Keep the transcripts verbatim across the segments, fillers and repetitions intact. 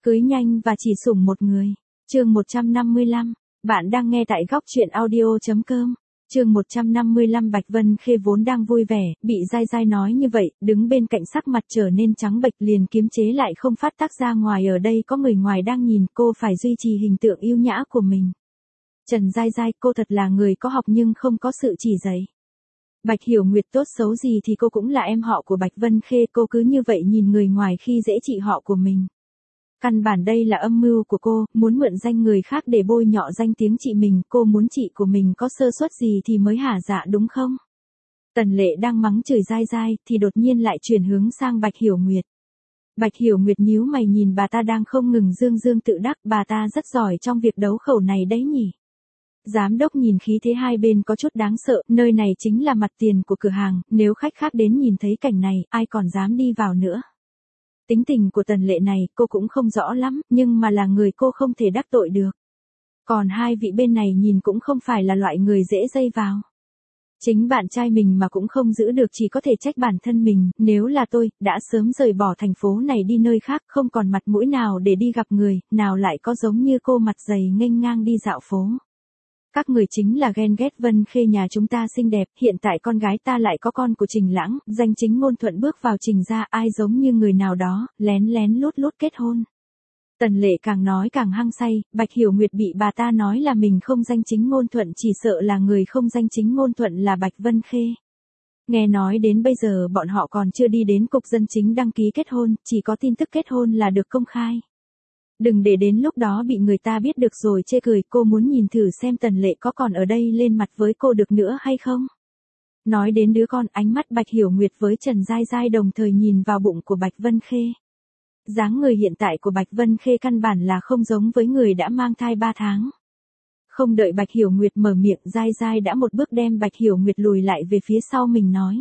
Cưới nhanh và chỉ sủng một người. Chương một trăm năm mươi lăm. Bạn đang nghe tại góc truyện audio chấm com. Chương một trăm năm mươi lăm. Bạch Vân Khê vốn đang vui vẻ, bị dai dai nói như vậy, đứng bên cạnh sắc mặt trở nên trắng bệch, liền kiềm chế lại không phát tác ra ngoài. Ở đây có người ngoài đang nhìn, cô phải duy trì hình tượng yêu nhã của mình. Trần Dai Dai, cô thật là người có học nhưng không có sự chỉ dạy. Bạch Hiểu Nguyệt tốt xấu gì thì cô cũng là em họ của Bạch Vân Khê, cô cứ như vậy nhìn người ngoài khi dễ chị họ của mình. Căn bản đây là âm mưu của cô, muốn mượn danh người khác để bôi nhọ danh tiếng chị mình, cô muốn chị của mình có sơ suất gì thì mới hả dạ đúng không? Tần Lệ đang mắng chửi Dai Dai, thì đột nhiên lại chuyển hướng sang Bạch Hiểu Nguyệt. Bạch Hiểu Nguyệt nhíu mày nhìn bà ta đang không ngừng dương dương tự đắc, bà ta rất giỏi trong việc đấu khẩu này đấy nhỉ. Giám đốc nhìn khí thế hai bên có chút đáng sợ, nơi này chính là mặt tiền của cửa hàng, nếu khách khác đến nhìn thấy cảnh này, ai còn dám đi vào nữa. Tính tình của Tần Lệ này, cô cũng không rõ lắm, nhưng mà là người cô không thể đắc tội được. Còn hai vị bên này nhìn cũng không phải là loại người dễ dây vào. Chính bạn trai mình mà cũng không giữ được, chỉ có thể trách bản thân mình, nếu là tôi, đã sớm rời bỏ thành phố này đi nơi khác, không còn mặt mũi nào để đi gặp người, nào lại có giống như cô mặt dày nghênh ngang đi dạo phố. Các người chính là ghen ghét Vân Khê nhà chúng ta xinh đẹp, hiện tại con gái ta lại có con của Trình Lãng, danh chính ngôn thuận bước vào Trình gia, ai giống như người nào đó, lén lén lút lút kết hôn. Tần Lệ càng nói càng hăng say, Bạch Hiểu Nguyệt bị bà ta nói là mình không danh chính ngôn thuận, chỉ sợ là người không danh chính ngôn thuận là Bạch Vân Khê. Nghe nói đến bây giờ bọn họ còn chưa đi đến cục dân chính đăng ký kết hôn, chỉ có tin tức kết hôn là được công khai. Đừng để đến lúc đó bị người ta biết được rồi chê cười, cô muốn nhìn thử xem Tần Lệ có còn ở đây lên mặt với cô được nữa hay không. Nói đến đứa con, ánh mắt Bạch Hiểu Nguyệt với Trần Dai Dai đồng thời nhìn vào bụng của Bạch Vân Khê. Dáng người hiện tại của Bạch Vân Khê căn bản là không giống với người đã mang thai ba tháng. Không đợi Bạch Hiểu Nguyệt mở miệng, Dai Dai đã một bước đem Bạch Hiểu Nguyệt lùi lại về phía sau mình nói.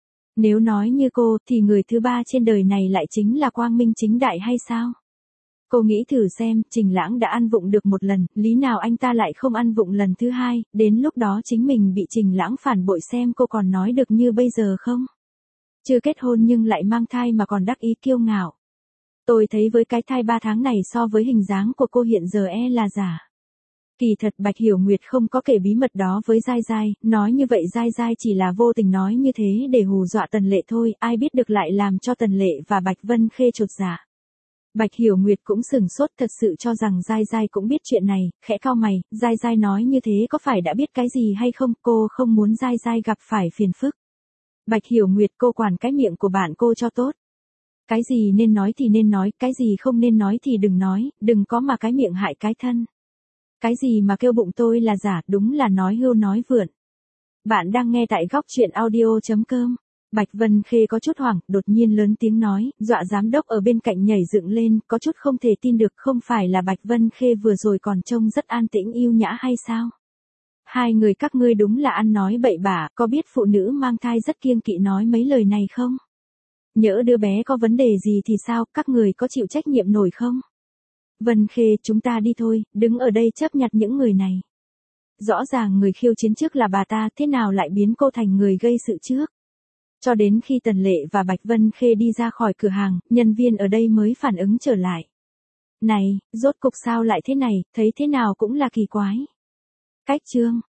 Nếu nói như cô thì người thứ ba trên đời này lại chính là quang minh chính đại hay sao? Cô nghĩ thử xem, Trình Lãng đã ăn vụng được một lần, lý nào anh ta lại không ăn vụng lần thứ hai, đến lúc đó chính mình bị Trình Lãng phản bội xem cô còn nói được như bây giờ không? Chưa kết hôn nhưng lại mang thai mà còn đắc ý kiêu ngạo. Tôi thấy với cái thai ba tháng này so với hình dáng của cô hiện giờ e là giả. Kỳ thật Bạch Hiểu Nguyệt không có kể bí mật đó với Dai Dai, nói như vậy Dai Dai chỉ là vô tình nói như thế để hù dọa Tần Lệ thôi, ai biết được lại làm cho Tần Lệ và Bạch Vân Khê chột dạ. Bạch Hiểu Nguyệt cũng sửng sốt, thật sự cho rằng Dai Dai cũng biết chuyện này, khẽ cau mày, Dai Dai nói như thế có phải đã biết cái gì hay không, cô không muốn Dai Dai gặp phải phiền phức. Bạch Hiểu Nguyệt, cô quản cái miệng của bạn cô cho tốt. Cái gì nên nói thì nên nói, cái gì không nên nói thì đừng nói, đừng có mà cái miệng hại cái thân. Cái gì mà kêu bụng tôi là giả, đúng là nói hưu nói vượn. Bạn đang nghe tại góc truyện audio chấm com. Bạch Vân Khê có chút hoảng, đột nhiên lớn tiếng nói, dọa giám đốc ở bên cạnh nhảy dựng lên, có chút không thể tin được, không phải là Bạch Vân Khê vừa rồi còn trông rất an tĩnh yêu nhã hay sao? Hai người các ngươi đúng là ăn nói bậy bạ, có biết phụ nữ mang thai rất kiêng kỵ nói mấy lời này không? Nhỡ đứa bé có vấn đề gì thì sao, các người có chịu trách nhiệm nổi không? Vân Khê, chúng ta đi thôi, đứng ở đây chấp nhặt những người này. Rõ ràng người khiêu chiến trước là bà ta, thế nào lại biến cô thành người gây sự trước? Cho đến khi Tần Lệ và Bạch Vân Khê đi ra khỏi cửa hàng, nhân viên ở đây mới phản ứng trở lại. Này, rốt cục sao lại thế này, thấy thế nào cũng là kỳ quái. Cách chương